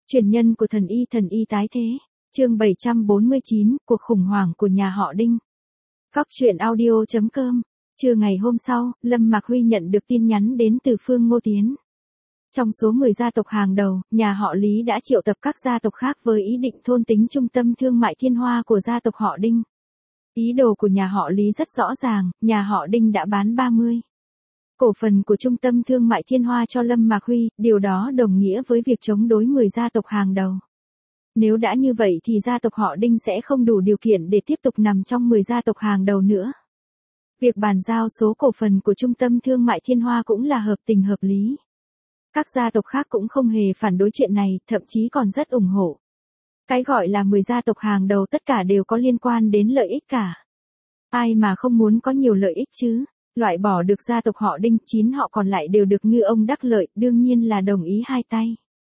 Truyền nhân của thần y tái thế. Chương 749, cuộc khủng hoảng của nhà họ Đinh. Góc truyện audio.com. Trưa ngày hôm sau, Lâm Mạc Huy nhận được tin nhắn đến từ Phương Ngô Tiến. Trong số 10 gia tộc hàng đầu, nhà họ Lý đã triệu tập các gia tộc khác với ý định thôn tính trung tâm thương mại Thiên Hoa của gia tộc họ Đinh. Ý đồ của nhà họ Lý rất rõ ràng, nhà họ Đinh đã bán 30 cổ phần của trung tâm thương mại Thiên Hoa cho Lâm Mạc Huy, điều đó đồng nghĩa với việc chống đối 10 gia tộc hàng đầu. Nếu đã như vậy thì gia tộc họ Đinh sẽ không đủ điều kiện để tiếp tục nằm trong 10 gia tộc hàng đầu nữa. Việc bàn giao số cổ phần của trung tâm thương mại Thiên Hoa cũng là hợp tình hợp lý. Các gia tộc khác cũng không hề phản đối chuyện này, thậm chí còn rất ủng hộ. Cái gọi là 10 gia tộc hàng đầu tất cả đều có liên quan đến lợi ích cả. Ai mà không muốn có nhiều lợi ích chứ? Loại bỏ được gia tộc họ Đinh, 9 họ còn lại đều được ngư ông đắc lợi, đương nhiên là đồng ý hai tay.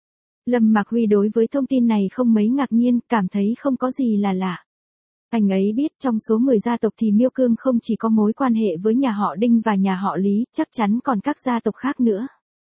Lâm Mạc Huy đối với thông tin này không mấy ngạc nhiên, cảm thấy không có gì là lạ. Anh ấy biết trong số 10 gia tộc thì Miêu Cương không chỉ có mối quan hệ với nhà họ Đinh và nhà họ Lý, chắc chắn còn các gia tộc khác nữa.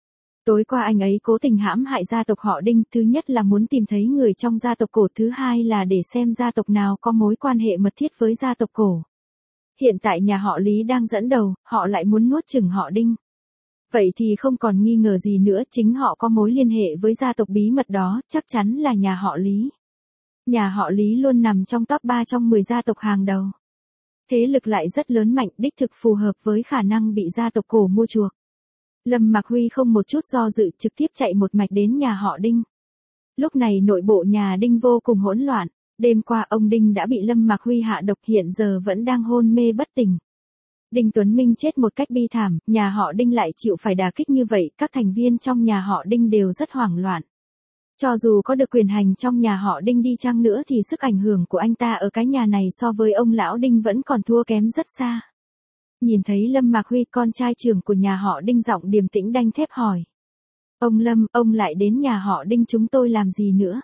Tối qua anh ấy cố tình hãm hại gia tộc họ Đinh, thứ nhất là muốn tìm thấy người trong gia tộc cổ, thứ hai là để xem gia tộc nào có mối quan hệ mật thiết với gia tộc cổ. Hiện tại nhà họ Lý đang dẫn đầu, họ lại muốn nuốt chửng họ Đinh. Vậy thì không còn nghi ngờ gì nữa, chính họ có mối liên hệ với gia tộc bí mật đó, chắc chắn là nhà họ Lý. Nhà họ Lý luôn nằm trong top 3 trong 10 gia tộc hàng đầu. Thế lực lại rất lớn mạnh, đích thực phù hợp với khả năng bị gia tộc cổ mua chuộc. Lâm Mạc Huy không một chút do dự, trực tiếp chạy một mạch đến nhà họ Đinh. Lúc này nội bộ nhà Đinh vô cùng hỗn loạn. Đêm qua ông Đinh đã bị Lâm Mạc Huy hạ độc, hiện giờ vẫn đang hôn mê bất tỉnh. Đinh Tuấn Minh chết một cách bi thảm, nhà họ Đinh lại chịu phải đả kích như vậy, các thành viên trong nhà họ Đinh đều rất hoảng loạn. Cho dù có được quyền hành trong nhà họ Đinh đi chăng nữa thì sức ảnh hưởng của anh ta ở cái nhà này so với ông lão Đinh vẫn còn thua kém rất xa. Nhìn thấy Lâm Mạc Huy, con trai trưởng của nhà họ Đinh giọng điềm tĩnh đanh thép hỏi. Ông Lâm, ông lại đến nhà họ Đinh chúng tôi làm gì nữa?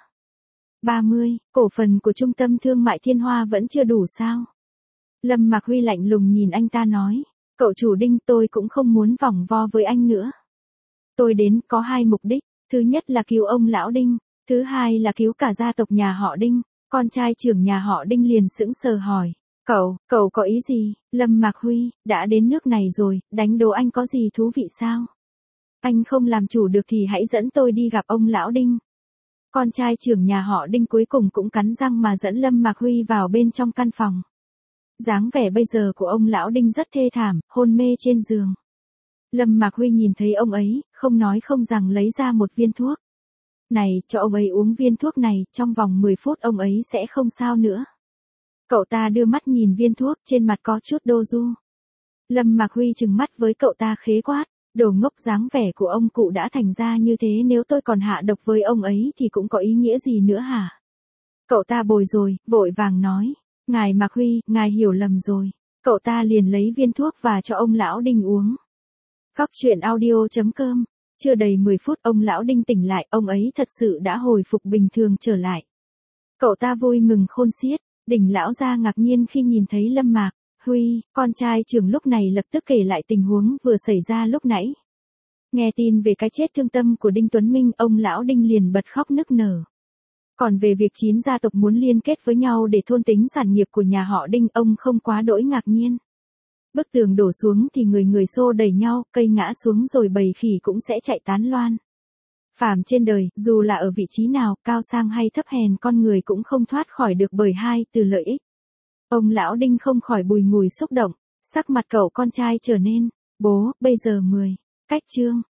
30, cổ phần của trung tâm thương mại Thiên Hoa vẫn chưa đủ sao? Lâm Mạc Huy lạnh lùng nhìn anh ta nói, cậu chủ Đinh, tôi cũng không muốn vòng vo với anh nữa. Tôi đến có hai mục đích, thứ nhất là cứu ông lão Đinh, thứ hai là cứu cả gia tộc nhà họ Đinh. Con trai trưởng nhà họ Đinh liền sững sờ hỏi, cậu có ý gì? Lâm Mạc Huy, đã đến nước này rồi, đánh đố anh có gì thú vị sao? Anh không làm chủ được thì hãy dẫn tôi đi gặp ông lão Đinh. Con trai trưởng nhà họ Đinh cuối cùng cũng cắn răng mà dẫn Lâm Mạc Huy vào bên trong căn phòng. Dáng vẻ bây giờ của ông lão Đinh rất thê thảm, hôn mê trên giường. Lâm Mạc Huy nhìn thấy ông ấy, không nói không rằng lấy ra một viên thuốc. Này, cho ông ấy uống viên thuốc này, trong vòng 10 phút ông ấy sẽ không sao nữa. Cậu ta đưa mắt nhìn viên thuốc, trên mặt có chút đô du. Lâm Mạc Huy trừng mắt với cậu ta khế quát. Đồ ngốc, dáng vẻ của ông cụ đã thành ra như thế, nếu tôi còn hạ độc với ông ấy thì cũng có ý nghĩa gì nữa hả? Cậu ta bồi rồi, vội vàng nói. Ngài Mạc Huy, ngài hiểu lầm rồi. Cậu ta liền lấy viên thuốc và cho ông lão Đinh uống. Góc truyện audio.com. Chưa đầy 10 phút ông lão Đinh tỉnh lại, ông ấy thật sự đã hồi phục bình thường trở lại. Cậu ta vui mừng khôn xiết, Đỉnh lão gia ngạc nhiên khi nhìn thấy Lâm Mạc Huy, con trai trưởng lúc này lập tức kể lại tình huống vừa xảy ra lúc nãy. Nghe tin về cái chết thương tâm của Đinh Tuấn Minh, ông lão Đinh liền bật khóc nức nở. Còn về việc 9 gia tộc muốn liên kết với nhau để thôn tính sản nghiệp của nhà họ Đinh, ông không quá đỗi ngạc nhiên. Bức tường đổ xuống thì người người xô đẩy nhau, cây ngã xuống rồi bầy khỉ cũng sẽ chạy tán loan. Phàm trên đời, dù là ở vị trí nào, cao sang hay thấp hèn, con người cũng không thoát khỏi được bởi hai từ lợi ích. Ông lão Đinh không khỏi bùi ngùi xúc động, sắc mặt cậu con trai trở nên, bố, bây giờ 10 cách chương.